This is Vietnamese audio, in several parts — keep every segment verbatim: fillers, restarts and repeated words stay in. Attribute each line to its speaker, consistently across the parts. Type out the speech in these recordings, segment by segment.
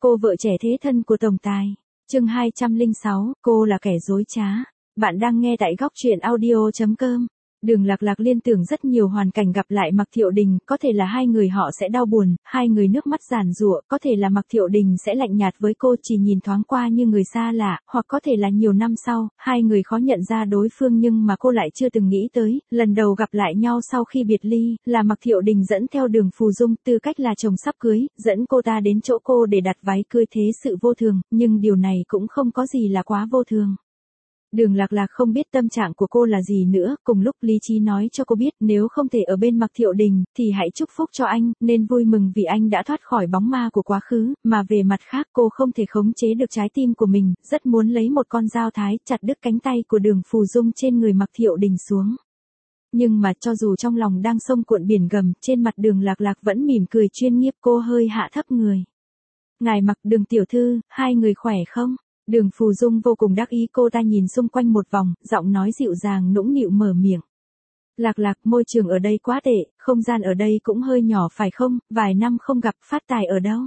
Speaker 1: cô vợ trẻ thế thân của tổng tài. Chương hai trăm lẻ sáu, cô là kẻ dối trá. Bạn đang nghe tại góc truyện audio chấm com. Đường Lạc Lạc liên tưởng rất nhiều hoàn cảnh gặp lại Mạc Thiệu Đình, có thể là hai người họ sẽ đau buồn, hai người nước mắt giàn giụa, có thể là Mạc Thiệu Đình sẽ lạnh nhạt với cô chỉ nhìn thoáng qua như người xa lạ, hoặc có thể là nhiều năm sau, hai người khó nhận ra đối phương nhưng mà cô lại chưa từng nghĩ tới, lần đầu gặp lại nhau sau khi biệt ly, là Mạc Thiệu Đình dẫn theo Đường Phù Dung, tư cách là chồng sắp cưới, dẫn cô ta đến chỗ cô để đặt váy cưới thế sự vô thường, nhưng điều này cũng không có gì là quá vô thường. Đường Lạc Lạc không biết tâm trạng của cô là gì nữa, cùng lúc lý trí nói cho cô biết nếu không thể ở bên Mạc Thiệu Đình, thì hãy chúc phúc cho anh, nên vui mừng vì anh đã thoát khỏi bóng ma của quá khứ, mà về mặt khác cô không thể khống chế được trái tim của mình, rất muốn lấy một con dao thái chặt đứt cánh tay của Đường Phù Dung trên người Mạc Thiệu Đình xuống. Nhưng mà cho dù trong lòng đang sông cuộn biển gầm, trên mặt Đường Lạc Lạc vẫn mỉm cười chuyên nghiệp, cô hơi hạ thấp người. Ngài Mạc Đường tiểu thư, hai người khỏe không? Đường Phù Dung vô cùng đắc ý, cô ta nhìn xung quanh một vòng, giọng nói dịu dàng nũng nịu mở miệng. Lạc Lạc, môi trường ở đây quá tệ, không gian ở đây cũng hơi nhỏ phải không, vài năm không gặp, phát tài ở đâu?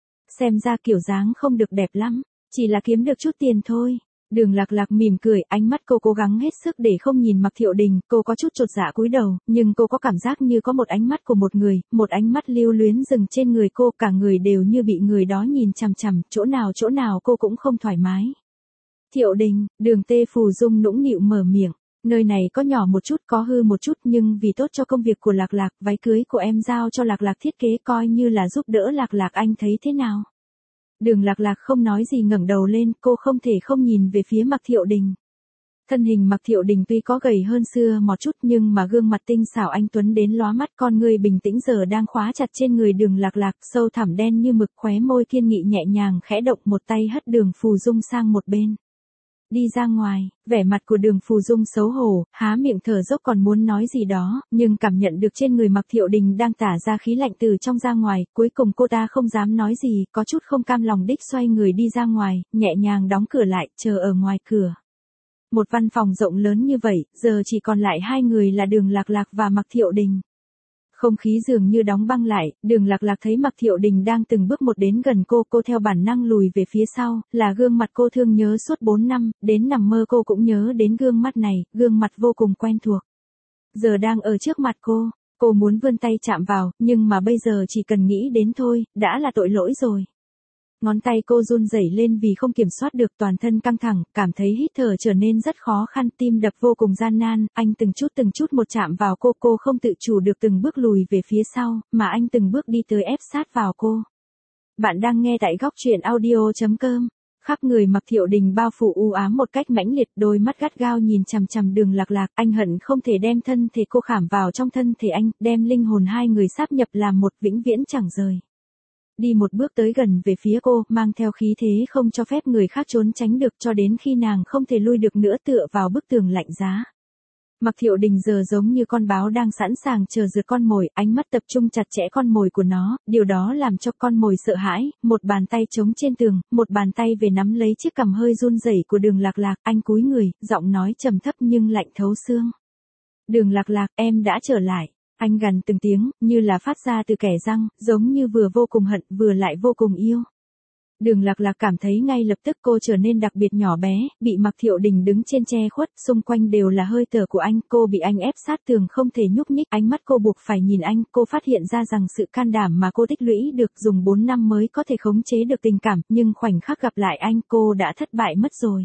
Speaker 1: Xem ra kiểu dáng không được đẹp lắm, chỉ là kiếm được chút tiền thôi. Đường Lạc Lạc mỉm cười, ánh mắt cô cố gắng hết sức để không nhìn Mạc Thiệu Đình, cô có chút chột dạ cúi đầu, nhưng cô có cảm giác như có một ánh mắt của một người, một ánh mắt lưu luyến dừng trên người cô, cả người đều như bị người đó nhìn chằm chằm, chỗ nào chỗ nào cô cũng không thoải mái. Thiệu Đình, Đường Tê Phù Dung nũng nịu mở miệng, nơi này có nhỏ một chút, có hư một chút, nhưng vì tốt cho công việc của Lạc Lạc, váy cưới của em giao cho Lạc Lạc thiết kế coi như là giúp đỡ Lạc Lạc, anh thấy thế nào? Đường Lạc Lạc không nói gì ngẩng đầu lên, cô không thể không nhìn về phía Mạc Thiệu Đình. Thân hình Mạc Thiệu Đình tuy có gầy hơn xưa một chút nhưng mà gương mặt tinh xảo anh tuấn đến lóa mắt, con người bình tĩnh giờ đang khóa chặt trên người Đường Lạc Lạc, sâu thẳm đen như mực, khóe môi kiên nghị nhẹ nhàng khẽ động, một tay hất Đường Phù Dung sang một bên. Đi ra ngoài, vẻ mặt của Đường Phù Dung xấu hổ, há miệng thở dốc còn muốn nói gì đó, nhưng cảm nhận được trên người Mạc Thiệu Đình đang tả ra khí lạnh từ trong ra ngoài, cuối cùng cô ta không dám nói gì, có chút không cam lòng đích xoay người đi ra ngoài, nhẹ nhàng đóng cửa lại, chờ ở ngoài cửa. Một văn phòng rộng lớn như vậy, giờ chỉ còn lại hai người là Đường Lạc Lạc và Mạc Thiệu Đình. Không khí dường như đóng băng lại, Đường Lạc Lạc thấy Mạc Thiệu Đình đang từng bước một đến gần cô, cô theo bản năng lùi về phía sau, là gương mặt cô thương nhớ suốt bốn năm, đến nằm mơ cô cũng nhớ đến gương mặt này, gương mặt vô cùng quen thuộc. Giờ đang ở trước mặt cô, cô muốn vươn tay chạm vào, nhưng mà bây giờ chỉ cần nghĩ đến thôi, đã là tội lỗi rồi. Ngón tay cô run rẩy lên vì không kiểm soát được, toàn thân căng thẳng, cảm thấy hít thở trở nên rất khó khăn, tim đập vô cùng gian nan, anh từng chút từng chút một chạm vào cô, cô không tự chủ được từng bước lùi về phía sau, mà anh từng bước đi tới ép sát vào cô. Bạn đang nghe tại góc truyện audio chấm com. Khắp người Mạc Thiệu Đình bao phủ u ám một cách mãnh liệt, đôi mắt gắt gao nhìn chằm chằm Đường Lạc Lạc, anh hận không thể đem thân thể cô khảm vào trong thân thể anh, đem linh hồn hai người sáp nhập làm một, vĩnh viễn chẳng rời. Đi một bước tới gần về phía cô, mang theo khí thế không cho phép người khác trốn tránh được, cho đến khi nàng không thể lui được nữa, tựa vào bức tường lạnh giá. Mạc Thiệu Đình giờ giống như con báo đang sẵn sàng chờ rượt con mồi, ánh mắt tập trung chặt chẽ con mồi của nó, điều đó làm cho con mồi sợ hãi, một bàn tay chống trên tường, một bàn tay về nắm lấy chiếc cằm hơi run rẩy của Đường Lạc Lạc, anh cúi người, giọng nói trầm thấp nhưng lạnh thấu xương. Đường Lạc Lạc, em đã trở lại. Anh gằn từng tiếng, như là phát ra từ kẻ răng, giống như vừa vô cùng hận, vừa lại vô cùng yêu. Đường Lạc Lạc cảm thấy ngay lập tức cô trở nên đặc biệt nhỏ bé, bị Mạc Thiệu Đình đứng trên che khuất, xung quanh đều là hơi thở của anh, cô bị anh ép sát tường không thể nhúc nhích, ánh mắt cô buộc phải nhìn anh, cô phát hiện ra rằng sự can đảm mà cô tích lũy được dùng bốn năm mới có thể khống chế được tình cảm, nhưng khoảnh khắc gặp lại anh, cô đã thất bại mất rồi.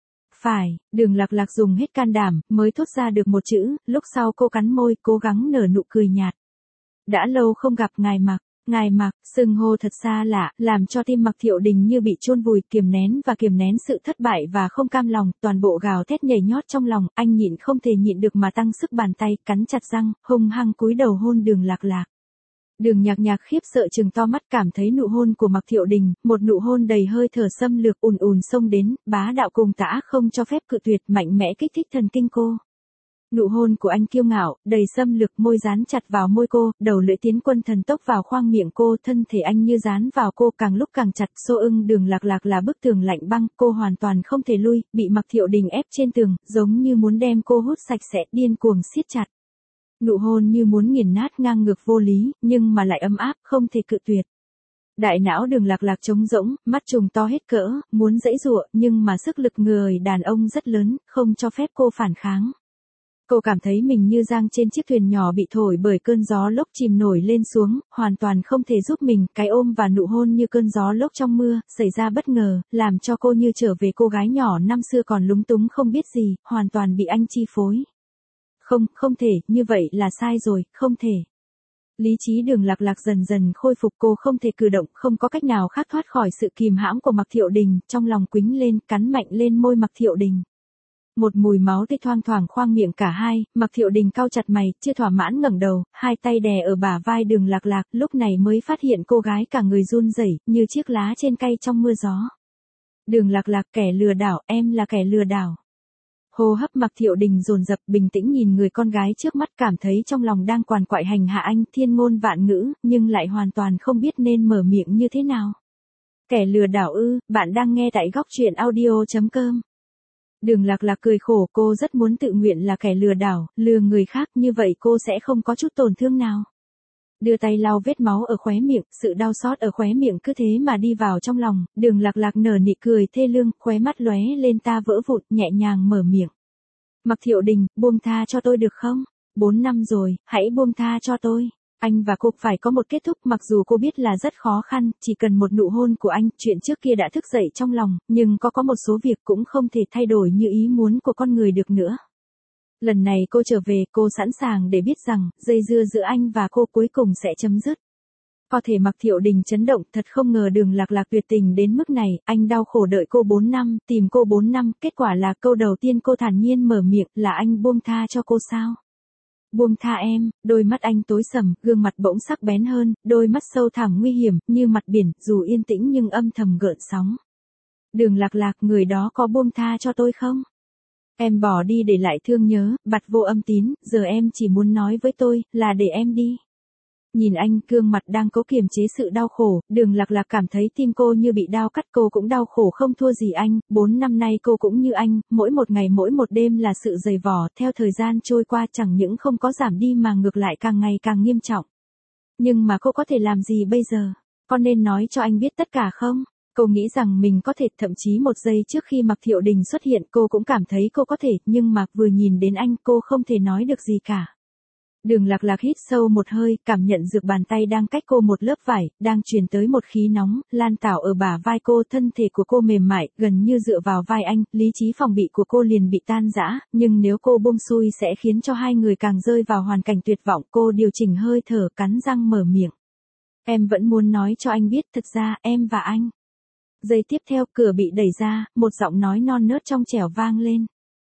Speaker 1: Phải, Đường Lạc Lạc dùng hết can đảm, mới thốt ra được một chữ, lúc sau cô cắn môi, cố gắng nở nụ cười nhạt. Đã lâu không gặp ngài Mạc, ngài Mạc, xưng hô thật xa lạ, làm cho tim Mạc Thiệu Đình như bị chôn vùi, kiềm nén và kiềm nén sự thất bại và không cam lòng, toàn bộ gào thét nhảy nhót trong lòng, anh nhịn không thể nhịn được mà tăng sức bàn tay, cắn chặt răng, hung hăng cúi đầu hôn Đường Lạc Lạc. Đường Nhạc Nhạc khiếp sợ trừng to mắt, cảm thấy nụ hôn của Mạc Thiệu Đình, một nụ hôn đầy hơi thở xâm lược ùn ùn xông đến, bá đạo cùng tã không cho phép cự tuyệt, mạnh mẽ kích thích thần kinh cô. Nụ hôn của anh kiêu ngạo, đầy xâm lược, môi dán chặt vào môi cô, đầu lưỡi tiến quân thần tốc vào khoang miệng cô, thân thể anh như dán vào cô càng lúc càng chặt, xô ưng Đường Lạc Lạc là bức tường lạnh băng, cô hoàn toàn không thể lui, bị Mạc Thiệu Đình ép trên tường, giống như muốn đem cô hút sạch sẽ, điên cuồng siết chặt. Nụ hôn như muốn nghiền nát ngang ngược vô lý, nhưng mà lại ấm áp, không thể cự tuyệt. Đại não Đường Lạc Lạc trống rỗng, mắt trùng to hết cỡ, muốn giãy giụa, nhưng mà sức lực người đàn ông rất lớn, không cho phép cô phản kháng. Cô cảm thấy mình như giang trên chiếc thuyền nhỏ bị thổi bởi cơn gió lốc chìm nổi lên xuống, hoàn toàn không thể giúp mình, cái ôm và nụ hôn như cơn gió lốc trong mưa, xảy ra bất ngờ, làm cho cô như trở về cô gái nhỏ năm xưa còn lúng túng không biết gì, hoàn toàn bị anh chi phối. Không, không thể, như vậy là sai rồi, không thể. Lý trí Đường Lạc Lạc dần dần khôi phục, cô không thể cử động, không có cách nào khác thoát khỏi sự kìm hãm của Mạc Thiệu Đình, trong lòng quĩnh lên, cắn mạnh lên môi Mạc Thiệu Đình. Một mùi máu tươi thoang thoảng khoang miệng cả hai, Mạc Thiệu Đình cau chặt mày, chưa thỏa mãn ngẩng đầu, hai tay đè ở bả vai Đường Lạc Lạc, lúc này mới phát hiện cô gái cả người run rẩy, như chiếc lá trên cây trong mưa gió. Đường Lạc Lạc, kẻ lừa đảo, em là kẻ lừa đảo. Hô hấp Mạc Thiệu Đình dồn dập, bình tĩnh nhìn người con gái trước mắt, cảm thấy trong lòng đang quằn quại hành hạ anh, thiên ngôn vạn ngữ, nhưng lại hoàn toàn không biết nên mở miệng như thế nào. Kẻ lừa đảo ư? Bạn đang nghe tại góc truyện audio chấm com. Đường Lạc Lạc cười khổ, cô rất muốn tự nguyện là kẻ lừa đảo, lừa người khác, như vậy cô sẽ không có chút tổn thương nào. Đưa tay lau vết máu ở khóe miệng, sự đau xót ở khóe miệng cứ thế mà đi vào trong lòng, Đường Lạc Lạc nở nụ cười thê lương, khóe mắt lóe lên ta vỡ vụn, nhẹ nhàng mở miệng. Mạc Thiệu Đình, buông tha cho tôi được không? Bốn năm rồi, hãy buông tha cho tôi. Anh và cô phải có một kết thúc, mặc dù cô biết là rất khó khăn, chỉ cần một nụ hôn của anh, chuyện trước kia đã thức dậy trong lòng, nhưng có có một số việc cũng không thể thay đổi như ý muốn của con người được nữa. Lần này cô trở về, cô sẵn sàng để biết rằng, dây dưa giữa anh và cô cuối cùng sẽ chấm dứt. Có thể Mạc Thiệu Đình chấn động, thật không ngờ Đường Lạc Lạc tuyệt tình đến mức này, anh đau khổ đợi cô bốn năm, tìm cô bốn năm, kết quả là câu đầu tiên cô thản nhiên mở miệng, là anh buông tha cho cô sao? Buông tha em, đôi mắt anh tối sầm, gương mặt bỗng sắc bén hơn, đôi mắt sâu thẳm nguy hiểm, như mặt biển, dù yên tĩnh nhưng âm thầm gợn sóng. Đường Lạc Lạc, người đó có buông tha cho tôi không? Em bỏ đi để lại thương nhớ, bặt vô âm tín, giờ em chỉ muốn nói với tôi, là để em đi. Nhìn anh, gương mặt đang cố kiềm chế sự đau khổ, Đường Lạc Lạc cảm thấy tim cô như bị đao cắt, cô cũng đau khổ không thua gì anh, bốn năm nay cô cũng như anh, mỗi một ngày mỗi một đêm là sự dày vò, theo thời gian trôi qua chẳng những không có giảm đi mà ngược lại càng ngày càng nghiêm trọng. Nhưng mà cô có thể làm gì bây giờ? Có nên nói cho anh biết tất cả không? Cô nghĩ rằng mình có thể, thậm chí một giây trước khi Mạc Thiệu Đình xuất hiện cô cũng cảm thấy cô có thể, nhưng mà vừa nhìn đến anh cô không thể nói được gì cả. Đường Lạc Lạc hít sâu một hơi, cảm nhận được bàn tay đang cách cô một lớp vải, đang truyền tới một khí nóng, lan tảo ở bả vai cô, thân thể của cô mềm mại, gần như dựa vào vai anh, lý trí phòng bị của cô liền bị tan rã, nhưng nếu cô buông xuôi sẽ khiến cho hai người càng rơi vào hoàn cảnh tuyệt vọng, cô điều chỉnh hơi thở, cắn răng mở miệng. Em vẫn muốn nói cho anh biết, thật ra, em và anh. Giây tiếp theo, cửa bị đẩy ra, một giọng nói non nớt trong trẻo vang lên.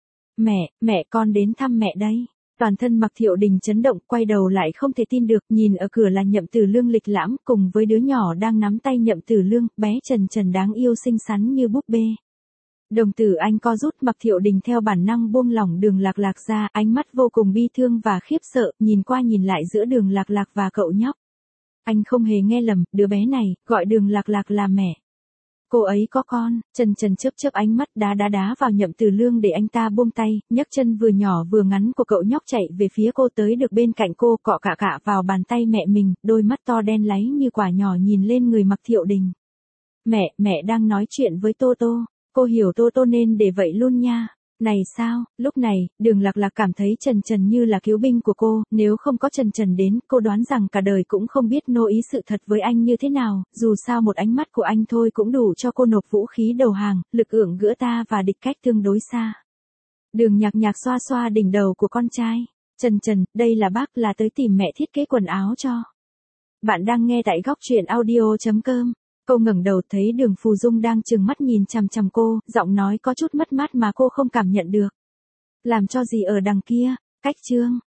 Speaker 1: Mẹ, mẹ con đến thăm mẹ đây. Toàn thân Mạc Thiệu Đình chấn động, quay đầu lại không thể tin được, nhìn ở cửa là Nhậm Tử Lương lịch lãm, cùng với đứa nhỏ đang nắm tay Nhậm Tử Lương, bé Trần Trần đáng yêu xinh xắn như búp bê. Đồng tử anh co rút, Mạc Thiệu Đình theo bản năng buông lỏng Đường Lạc Lạc ra, ánh mắt vô cùng bi thương và khiếp sợ, nhìn qua nhìn lại giữa Đường Lạc Lạc và cậu nhóc. Anh không hề nghe lầm, đứa bé này, gọi Đường Lạc Lạc là mẹ. Cô ấy có con, Trần Trần chớp chớp ánh mắt đá đá đá vào Nhậm Tử Lương để anh ta buông tay, nhấc chân vừa nhỏ vừa ngắn của cậu nhóc chạy về phía cô tới được bên cạnh cô, cọ cạ cạ vào bàn tay mẹ mình, đôi mắt to đen láy như quả nhỏ nhìn lên người Mạc Thiệu Đình. Mẹ, mẹ đang nói chuyện với Tô Tô, cô hiểu Tô Tô nên để vậy luôn nha. Này sao, lúc này, Đường Lạc Lạc cảm thấy Trần Trần như là cứu binh của cô, nếu không có Trần Trần đến, cô đoán rằng cả đời cũng không biết nô ý sự thật với anh như thế nào, dù sao một ánh mắt của anh thôi cũng đủ cho cô nộp vũ khí đầu hàng, lực ưởng ggiữa ta và địch cách tương đối xa. Đường Nhạc Nhạc xoa xoa đỉnh đầu của con trai. Trần Trần, đây là bác, là tới tìm mẹ thiết kế quần áo cho. Bạn đang nghe tại góc truyện audio chấm com. Cô ngẩng đầu thấy Đường Phù Dung đang trừng mắt nhìn chằm chằm cô, giọng nói có chút mất mát mà cô không cảm nhận được. Làm cho gì ở đằng kia, cách chương.